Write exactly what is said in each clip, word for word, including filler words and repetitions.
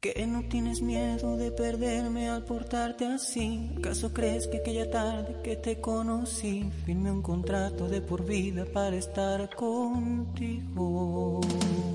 Que no tienes miedo de perderme al portarte así. ¿Acaso crees que aquella tarde que te conocí firmé un contrato de por vida para estar contigo?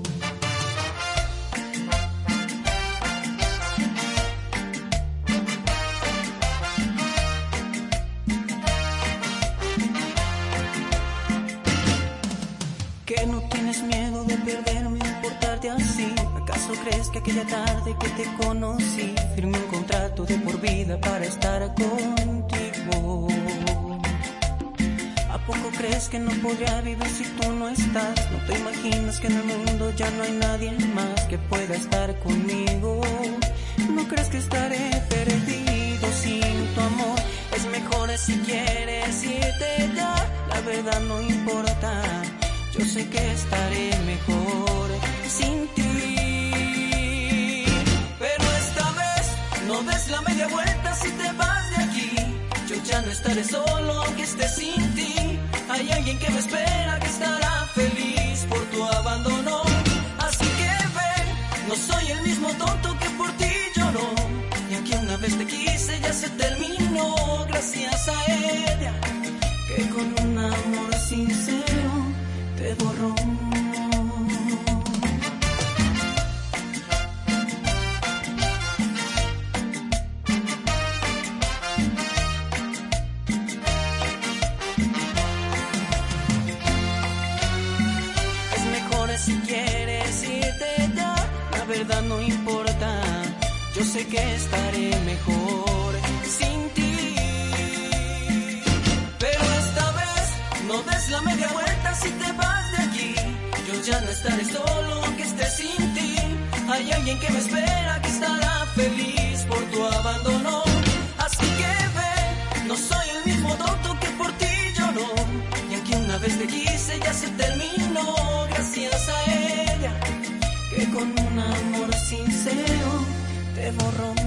Que no tienes miedo de perderme al portarte así. ¿Acaso crees que aquella tarde que te conocí firmé un contrato de por vida para estar contigo? ¿A poco crees que no podría vivir si tú no estás? ¿No te imaginas que en el mundo ya no hay nadie más que pueda estar conmigo? ¿No crees que estaré perdido sin tu amor? Es mejor si quieres irte ya, la verdad no importa. Yo sé que estaré mejor sin ti. Pero esta vez no des la media vuelta si te vas de aquí. Yo ya no estaré solo aunque esté sin ti. Hay alguien que me espera, que estará feliz por tu abandono. Así que ven, no soy el mismo tonto que por ti lloró. Y aunque una vez te quise ya se terminó. Gracias a ella que con un amor sincero te borró. Es mejor si quieres irte ya, la verdad no importa. Yo sé que estaré mejor sin ti. Pero esta vez no des la media vuelta si te vas de aquí. Yo ya no estaré solo aunque esté sin ti. Hay alguien que me espera, que estará feliz por tu abandono. Así que ve, no soy el mismo tonto que por ti lloró. Y aunque una vez te quise ya se terminó. Gracias a ella que con un amor sincero te borró.